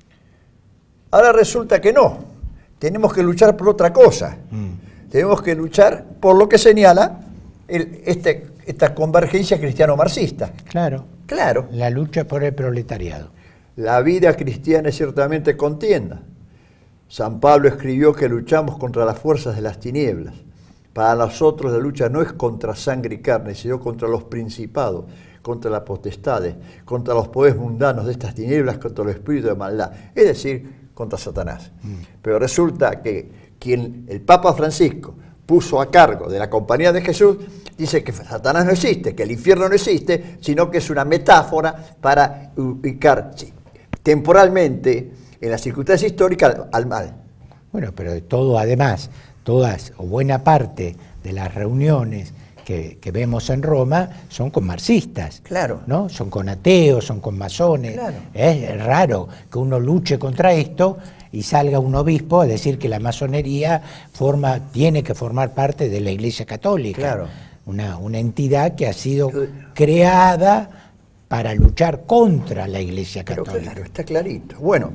Ahora resulta que no, tenemos que luchar por otra cosa. Mm. Tenemos que luchar por lo que señala el, este, esta convergencia cristiano-marxista. Claro. Claro. La lucha por el proletariado. La vida cristiana es ciertamente contienda. San Pablo escribió que luchamos contra las fuerzas de las tinieblas. Para nosotros la lucha no es contra sangre y carne, sino contra los principados, contra las potestades, contra los poderes mundanos de estas tinieblas, contra los espíritus de maldad, es decir, contra Satanás. Mm. Pero resulta que quien el Papa Francisco puso a cargo de la Compañía de Jesús, dice que Satanás no existe, que el infierno no existe, sino que es una metáfora para ubicar sí, temporalmente en las circunstancias históricas al, al mal. Bueno, pero de todo, además, todas o buena parte de las reuniones que, que vemos en Roma son con marxistas. Claro. ¿No? Son con ateos, son con masones. Claro. Es raro que uno luche contra esto y salga un obispo a decir que la masonería forma, tiene que formar parte de la Iglesia Católica. Claro. Una, una entidad que ha sido creada para luchar contra la Iglesia Católica. Pero claro, está clarito. Bueno,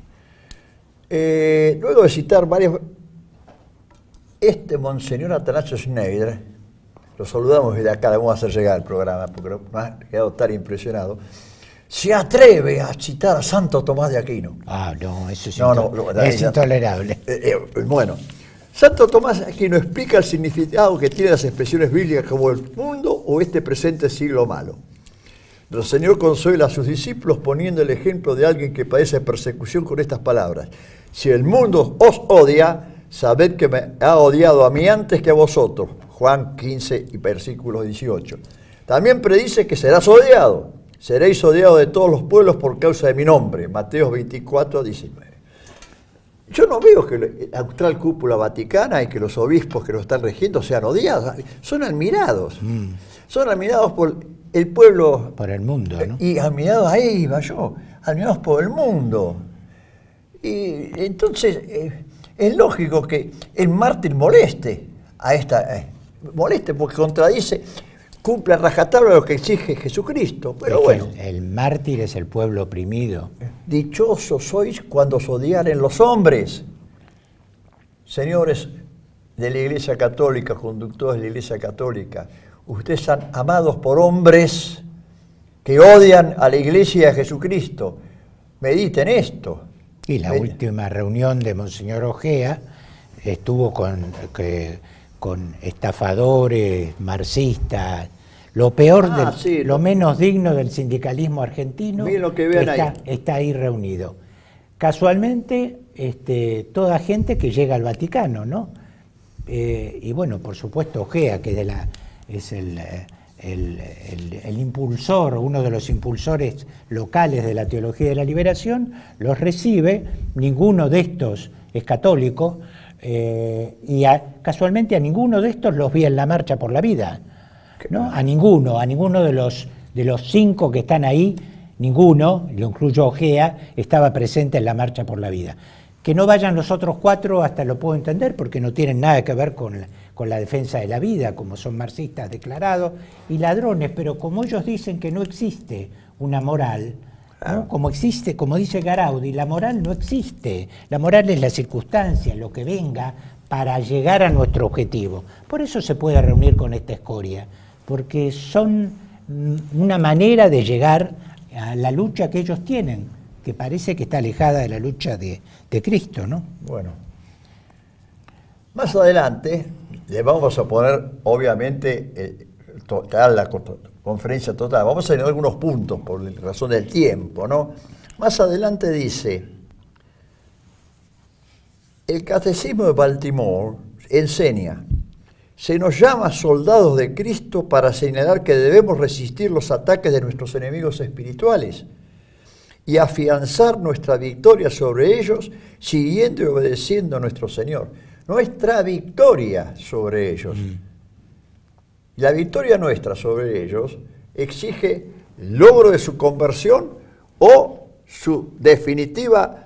eh, luego de citar varias... Este Monseñor Atanasio Schneider, lo saludamos desde acá, le vamos a hacer llegar el programa, porque nos ha quedado tan impresionado, se atreve a citar a Santo Tomás de Aquino. Ah, no, eso es, no, no, no, es ya, intolerable. Eh, eh, bueno, Santo Tomás de Aquino explica el significado que tienen las expresiones bíblicas como el mundo o este presente siglo malo. El Señor consuela a sus discípulos poniendo el ejemplo de alguien que padece persecución con estas palabras. Si el mundo os odia, sabed que me ha odiado a mí antes que a vosotros. Juan quince y versículo dieciocho. También predice que serás odiado. Seréis odiados de todos los pueblos por causa de mi nombre. Mateo veinticuatro, diecinueve. Yo no veo que la austral cúpula vaticana y que los obispos que lo están regiendo sean odiados. Son admirados. Mm. Son admirados por el pueblo. Por el mundo, ¿no? Y admirados, ahí va yo, admirados por el mundo. Y entonces eh, es lógico que el mártir moleste a esta, eh, moleste porque contradice, cumple a rajatabla lo que exige Jesucristo. Pero es bueno. El, el mártir es el pueblo oprimido. Dichosos sois cuando os odiaren los hombres. Señores de la Iglesia Católica, conductores de la Iglesia Católica, ustedes están amados por hombres que odian a la Iglesia de Jesucristo. Mediten esto. Y la Mediten. Última reunión de Monseñor Ojea estuvo con, que, con estafadores, marxistas, lo peor, ah, del, sí, lo, lo menos digno del sindicalismo argentino, lo que vean está, ahí. está ahí reunido. Casualmente, este, toda gente que llega al Vaticano, ¿no? Eh, y bueno, por supuesto, Ojea, que de la, es el, el, el, el impulsor, uno de los impulsores locales de la teología de la liberación, los recibe. Ninguno de estos es católico, Eh, y a, casualmente a ninguno de estos los vi en la Marcha por la Vida, ¿no? A ninguno, a ninguno de los, de los cinco que están ahí, ninguno, lo incluyo Ojea, estaba presente en la Marcha por la Vida. Que no vayan los otros cuatro hasta lo puedo entender, porque no tienen nada que ver con la, con la defensa de la vida, como son marxistas declarados y ladrones, pero como ellos dicen que no existe una moral, ¿no? Como existe, como dice Garaudi, la moral no existe. La moral es la circunstancia, lo que venga para llegar a nuestro objetivo. Por eso se puede reunir con esta escoria, porque son una manera de llegar a la lucha que ellos tienen, que parece que está alejada de la lucha de, de Cristo, ¿no? Bueno, más adelante le vamos a poner, obviamente, eh, total, la conferencia total. Vamos a tener algunos puntos por razón del tiempo, ¿no? Más adelante dice, el Catecismo de Baltimore enseña, se nos llama soldados de Cristo para señalar que debemos resistir los ataques de nuestros enemigos espirituales y afianzar nuestra victoria sobre ellos, siguiendo y obedeciendo a nuestro Señor. Nuestra victoria sobre ellos. Mm. La victoria nuestra sobre ellos exige el logro de su conversión o su definitiva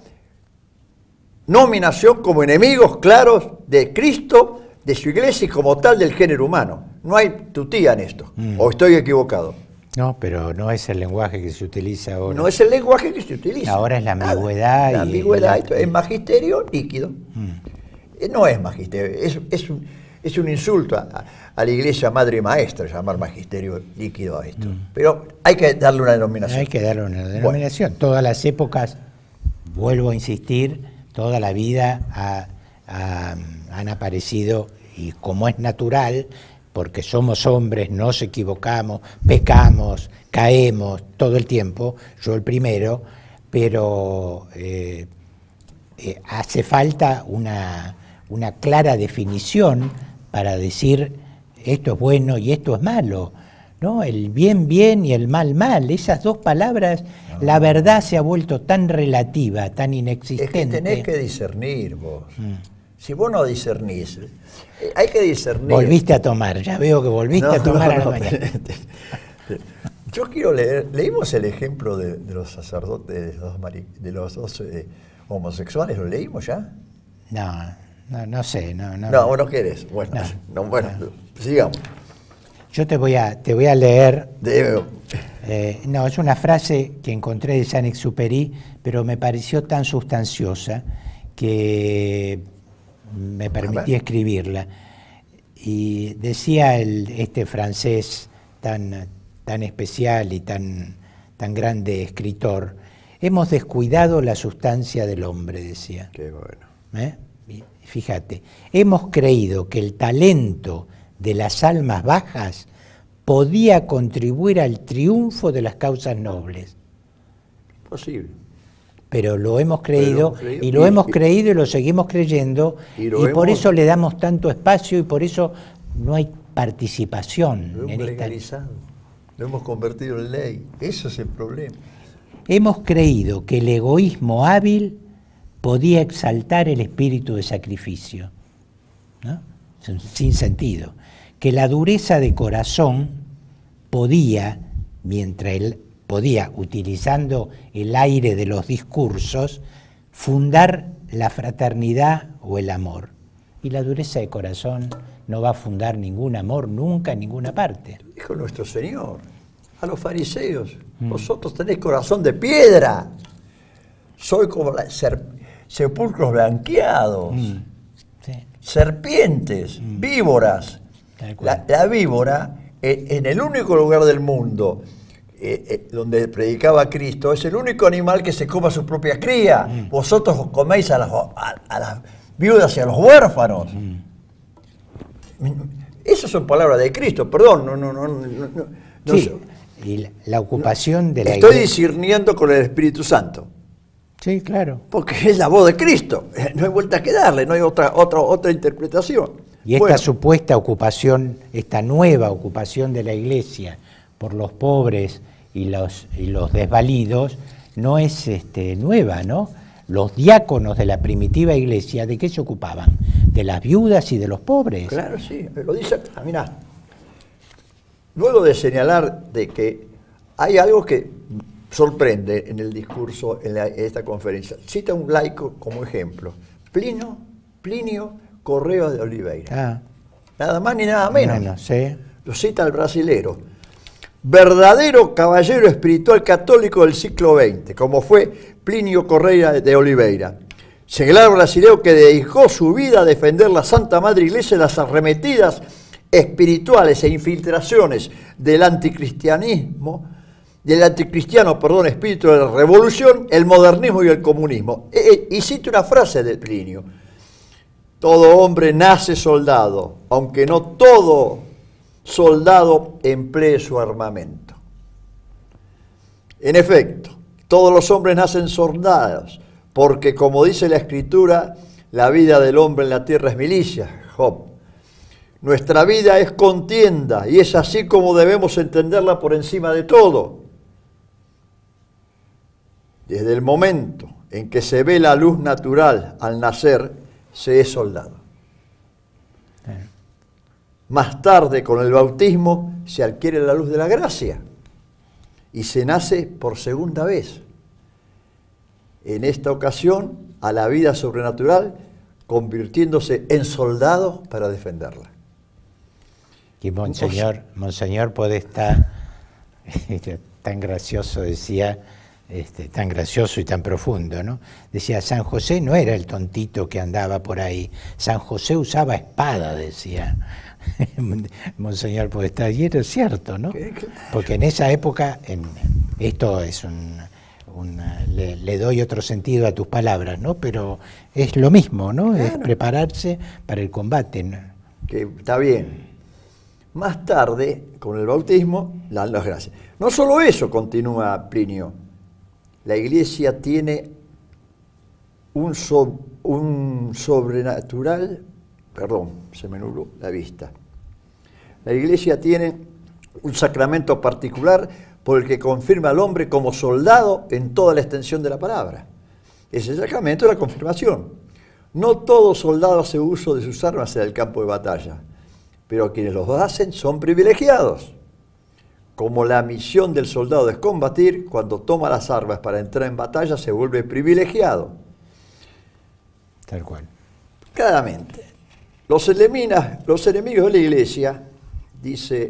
nominación como enemigos claros de Cristo, de su iglesia y como tal del género humano. No hay tutía en esto, mm. ¿O estoy equivocado? No, pero no es el lenguaje que se utiliza ahora. No es el lenguaje que se utiliza. Ahora es la ambigüedad. La ambigüedad, y el, es magisterio líquido. Mm. No es magisterio, es, es, un, es un insulto a, a la iglesia madre y maestra llamar magisterio líquido a esto. Mm. Pero hay que darle una denominación. Hay que darle una denominación. Bueno. Todas las épocas, vuelvo a insistir, toda la vida ha, ha, han aparecido, y como es natural, porque somos hombres, nos equivocamos, pecamos, caemos todo el tiempo, yo el primero, pero eh, eh, hace falta una, una clara definición para decir esto es bueno y esto es malo, ¿no? El bien, bien y el mal, mal. Esas dos palabras, no. La verdad se ha vuelto tan relativa, tan inexistente. Es que tenés que discernir vos. Mm. Si vos no discernís, hay que discernir. Volviste a tomar, ya veo que volviste no, a tomar no, a la no, mañana. Te, te, te, yo quiero leer, leímos el ejemplo de, de los sacerdotes, de los dos, mari, de los dos eh, homosexuales, ¿lo leímos ya? No, no, no sé. No, no, no vos no querés. Bueno, no, no, bueno no. sigamos. Yo te voy a, te voy a leer. De, eh, no, es una frase que encontré de Saint-Exupéry, pero me pareció tan sustanciosa que me permití escribirla. Y decía el, este francés tan, tan especial y tan, tan grande escritor, hemos descuidado la sustancia del hombre, decía. Qué bueno. ¿Eh? Fíjate, hemos creído que el talento de las almas bajas podía contribuir al triunfo de las causas nobles. Posible. Pero lo hemos creído, lo creído y lo y, hemos y, creído y lo seguimos creyendo, y, y hemos, por eso le damos tanto espacio y por eso no hay participación. Lo hemos en legalizado, esta... lo hemos convertido en ley, eso es el problema. Hemos creído que el egoísmo hábil podía exaltar el espíritu de sacrificio, ¿no? Sin sentido, que la dureza de corazón podía, mientras él podía, utilizando el aire de los discursos, fundar la fraternidad o el amor. Y la dureza de corazón no va a fundar ningún amor nunca en ninguna parte. Dijo nuestro Señor a los fariseos, mm. vosotros tenéis corazón de piedra, soy como la ser, sepulcros blanqueados, mm. sí. serpientes, mm. víboras. La, la víbora, eh, en el único lugar del mundo Eh, eh, donde predicaba Cristo, es el único animal que se come a su propia cría. Mm. Vosotros os coméis a las, a, a las viudas y a los huérfanos. Mm. Esas son palabras de Cristo, perdón. No, no, no, no, no, no sí, sé. Y la, la ocupación no, de la Estoy iglesia. discerniendo con el Espíritu Santo. Sí, claro. Porque es la voz de Cristo. No hay vuelta que darle, no hay otra, otra, otra interpretación. Y esta bueno. supuesta ocupación, esta nueva ocupación de la iglesia por los pobres y los, y los desvalidos, no es este, nueva, ¿no? Los diáconos de la primitiva iglesia, ¿de qué se ocupaban? de las viudas y de los pobres. Claro, sí, lo dice, mirá. Luego de señalar de que hay algo que sorprende en el discurso, en, la, en esta conferencia, cita un laico como ejemplo, Plinio, Plinio Corrêa de Oliveira. Ah. Nada más ni nada menos. Bueno, sí. Lo cita el brasilero. Verdadero caballero espiritual católico del siglo veinte, como fue Plinio Corrêa de Oliveira. Seglar brasileño que dedicó su vida a defender la Santa Madre Iglesia de las arremetidas espirituales e infiltraciones del anticristianismo, del anticristiano, perdón, espíritu de la revolución, el modernismo y el comunismo. E, y cito una frase de Plinio: todo hombre nace soldado, aunque no todo soldado emplee su armamento. En efecto, todos los hombres nacen soldados, porque como dice la Escritura, la vida del hombre en la tierra es milicia, Job. Nuestra vida es contienda y es así como debemos entenderla por encima de todo. Desde el momento en que se ve la luz natural al nacer, se es soldado. Más tarde, con el bautismo, se adquiere la luz de la gracia y se nace por segunda vez. En esta ocasión, a la vida sobrenatural, convirtiéndose en soldado para defenderla. Y Monseñor, Monseñor Podestá, tan gracioso, decía, este, tan gracioso y tan profundo, ¿no? Decía, San José no era el tontito que andaba por ahí, San José usaba espada, decía Monseñor Podestá, y era cierto, ¿no? Porque en esa época, en, esto es un... Una, le, le doy otro sentido a tus palabras, ¿no? Pero es lo mismo, ¿no? Claro. Es prepararse para el combate, ¿no? Que está bien. Más tarde, con el bautismo, dan las gracias. No solo eso, continúa Plinio, la Iglesia tiene un, so, un sobrenatural, perdón, se me nubló la vista. La Iglesia tiene un sacramento particular por el que confirma al hombre como soldado en toda la extensión de la palabra. Ese sacramento es la confirmación. No todo soldado hace uso de sus armas en el campo de batalla, pero quienes los hacen son privilegiados. Como la misión del soldado es combatir, cuando toma las armas para entrar en batalla se vuelve privilegiado. Tal cual. Claramente. Los, eleminas, los enemigos de la Iglesia, dice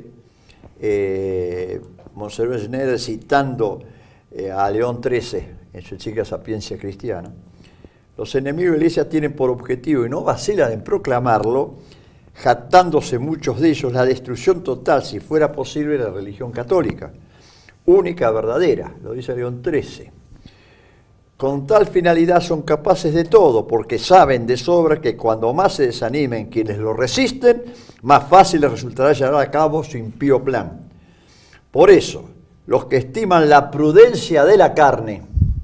eh, Monseñor Schneider, citando eh, a León trece en su Chica Sapiencia Cristiana, los enemigos de la Iglesia tienen por objetivo, y no vacilan en proclamarlo, jactándose muchos de ellos, la destrucción total, si fuera posible, de la religión católica, única, verdadera, lo dice León trece. Con tal finalidad son capaces de todo, porque saben de sobra que cuando más se desanimen quienes lo resisten, más fácil les resultará llevar a cabo su impío plan. Por eso, los que estiman la prudencia de la carne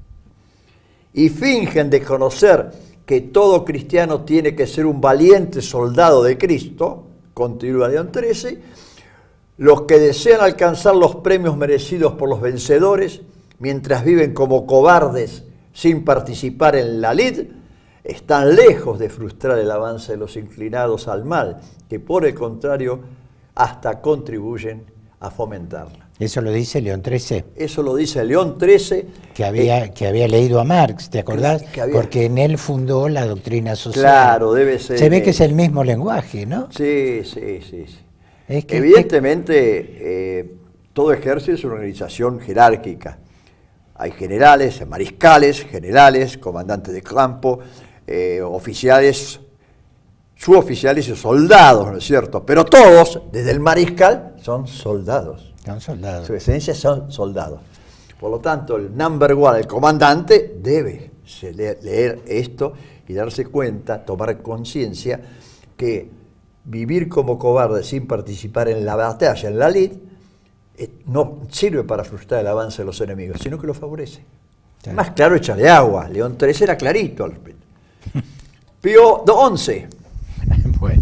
y fingen desconocer que todo cristiano tiene que ser un valiente soldado de Cristo, continúa León trece, los que desean alcanzar los premios merecidos por los vencedores, mientras viven como cobardes sin participar en la lid, están lejos de frustrar el avance de los inclinados al mal, que por el contrario hasta contribuyen a fomentarla. Eso lo dice León trece. Eso lo dice León trece. Que había, eh, que había leído a Marx, ¿te acordás? Que había, Porque en él fundó la doctrina social. Claro, debe ser. Se ve que es el mismo lenguaje, ¿no? Sí, sí, sí. sí. Es que, Evidentemente, eh, todo ejército es una organización jerárquica. Hay generales, mariscales, generales, comandantes de campo, eh, oficiales, suboficiales y soldados, ¿no es cierto? Pero todos, desde el mariscal, son soldados. Son soldados. Su esencia son soldados. Por lo tanto, el number one, el comandante, debe leer esto y darse cuenta, tomar conciencia que vivir como cobarde sin participar en la batalla, en la lid, eh, no sirve para frustrar el avance de los enemigos, sino que lo favorece. Claro. Más claro, échale agua. León trece era clarito al respecto. Pío once. Bueno.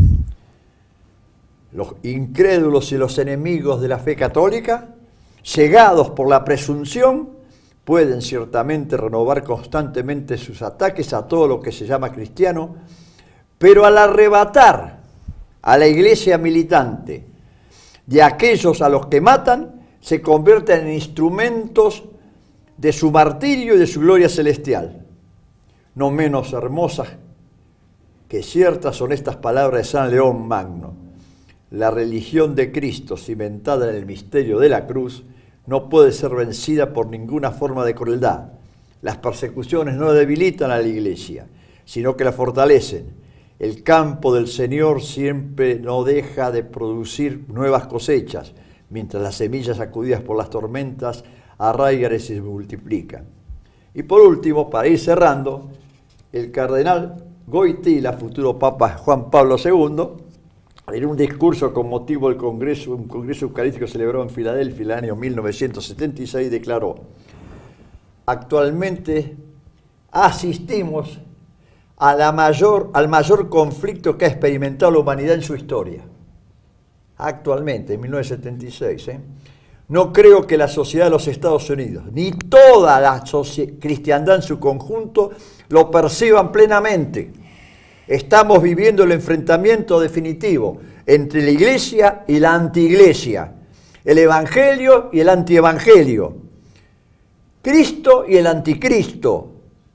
Los incrédulos y los enemigos de la fe católica, cegados por la presunción, pueden ciertamente renovar constantemente sus ataques a todo lo que se llama cristiano, Pero al arrebatar a la iglesia militante de aquellos a los que matan, se convierten en instrumentos de su martirio y de su gloria celestial. No menos hermosas que ciertas son estas palabras de San León Magno. La religión de Cristo, cimentada en el misterio de la cruz, no puede ser vencida por ninguna forma de crueldad. Las persecuciones no debilitan a la iglesia, sino que la fortalecen. El campo del Señor siempre no deja de producir nuevas cosechas, mientras las semillas sacudidas por las tormentas arraigan y se multiplican. Y por último, para ir cerrando, el cardenal Wojtyła, futuro Papa Juan Pablo segundo, en un discurso con motivo del Congreso, un Congreso Eucarístico celebrado en Filadelfia el año mil novecientos setenta y seis, declaró: actualmente asistimos a la mayor, al mayor conflicto que ha experimentado la humanidad en su historia. Actualmente, en mil novecientos setenta y seis, ¿eh? No creo que la sociedad de los Estados Unidos, ni toda la cristiandad en su conjunto, lo perciban plenamente. Estamos viviendo el enfrentamiento definitivo entre la iglesia y la antiiglesia, el evangelio y el antievangelio, Cristo y el anticristo.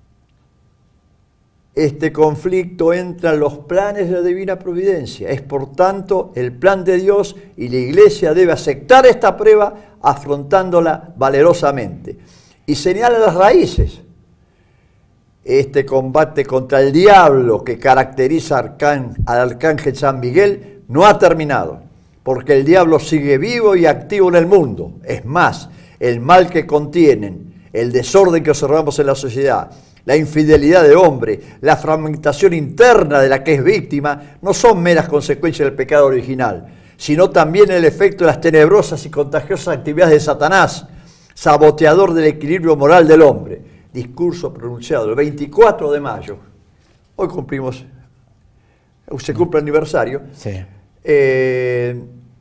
Este conflicto entra en los planes de la divina providencia. Es, por tanto, el plan de Dios y la iglesia debe aceptar esta prueba afrontándola valerosamente. Y señala las raíces. Este combate contra el diablo que caracteriza al arcángel San Miguel no ha terminado, porque el diablo sigue vivo y activo en el mundo. Es más, el mal que contienen, el desorden que observamos en la sociedad, la infidelidad del hombre, la fragmentación interna de la que es víctima, no son meras consecuencias del pecado original, sino también el efecto de las tenebrosas y contagiosas actividades de Satanás, saboteador del equilibrio moral del hombre. Discurso pronunciado el veinticuatro de mayo. Hoy cumplimos, se cumple el aniversario. Sí. Eh,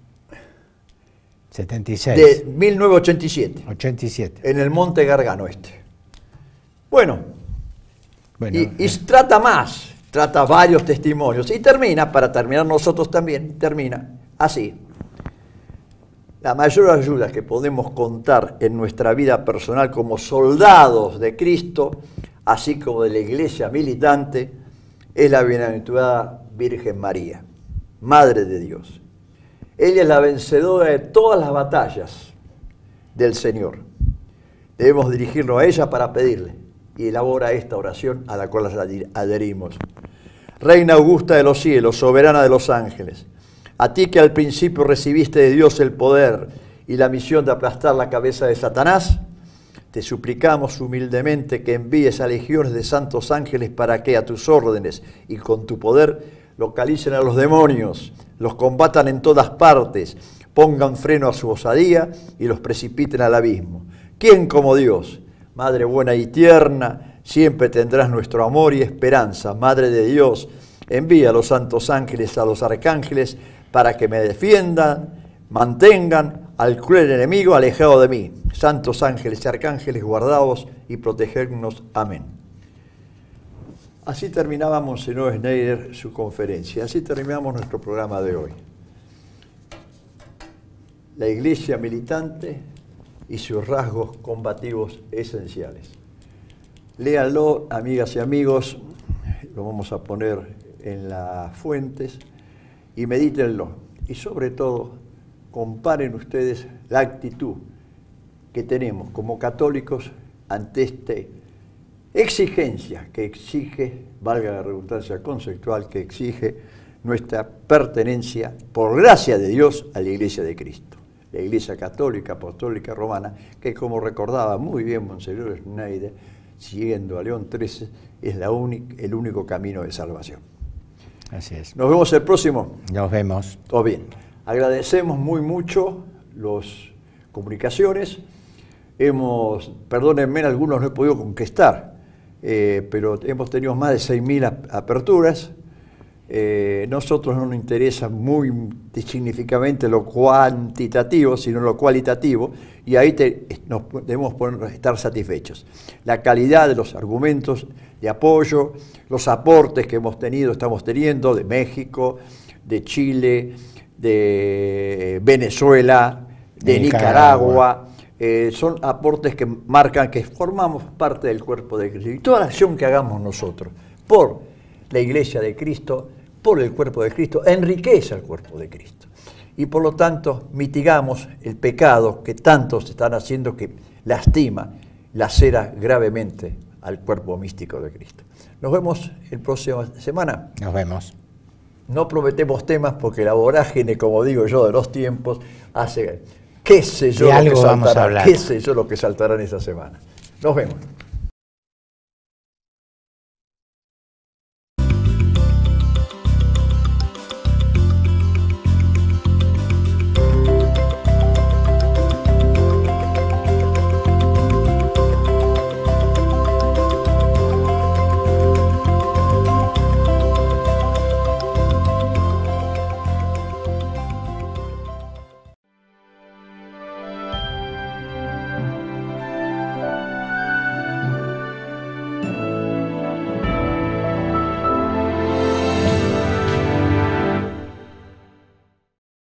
setenta y seis. De mil novecientos ochenta y siete. ochenta y siete. En el Monte Gargano este. Bueno. Bueno, y, y eh. trata más, trata varios testimonios y termina, para terminar nosotros también, termina así. La mayor ayuda que podemos contar en nuestra vida personal como soldados de Cristo, así como de la iglesia militante, es la bienaventurada Virgen María, Madre de Dios. Ella es la vencedora de todas las batallas del Señor. Debemos dirigirnos a ella para pedirle. Y elabora esta oración a la cual nos adherimos. Reina augusta de los cielos, soberana de los ángeles, a ti que al principio recibiste de Dios el poder y la misión de aplastar la cabeza de Satanás, te suplicamos humildemente que envíes a legiones de santos ángeles para que a tus órdenes y con tu poder localicen a los demonios, los combatan en todas partes, pongan freno a su osadía y los precipiten al abismo. ¿Quién como Dios? Madre buena y tierna, siempre tendrás nuestro amor y esperanza. Madre de Dios, envía a los santos ángeles, a los arcángeles, para que me defiendan, mantengan al cruel enemigo alejado de mí. Santos ángeles y arcángeles, guardaos y protegernos. Amén. Así terminaba Monseñor Schneider su conferencia. Así terminamos nuestro programa de hoy. La iglesia militante y sus rasgos combativos esenciales. Léanlo, amigas y amigos, lo vamos a poner en las fuentes y medítenlo. Y sobre todo, comparen ustedes la actitud que tenemos como católicos ante esta exigencia que exige, valga la redundancia conceptual, que exige nuestra pertenencia, por gracia de Dios, a la Iglesia de Cristo. La Iglesia Católica, Apostólica, Romana, que como recordaba muy bien Monseñor Schneider, siguiendo a León trece, es la el único camino de salvación. Así es. Nos vemos el próximo. Nos vemos. Todo bien. Agradecemos muy mucho las comunicaciones. Hemos, perdónenme, algunos no he podido conquistar, eh, pero hemos tenido más de seis mil aperturas. Eh, nosotros no nos interesa muy significativamente lo cuantitativo, sino lo cualitativo, y ahí te, nos debemos poner, estar satisfechos. La calidad de los argumentos de apoyo, los aportes que hemos tenido, estamos teniendo de México, de Chile, de Venezuela, de, de Nicaragua, Nicaragua eh, son aportes que marcan que formamos parte del cuerpo de Cristo. Y toda la acción que hagamos nosotros por la Iglesia de Cristo, por el cuerpo de Cristo, enriquece al cuerpo de Cristo. Y por lo tanto mitigamos el pecado que tantos están haciendo que lastima, lacera gravemente al cuerpo místico de Cristo. Nos vemos el próximo semana. Nos vemos. No prometemos temas porque la vorágine, como digo yo, de los tiempos hace qué sé yo, lo que saltará, qué sé yo lo que saltará en esa semana. Nos vemos.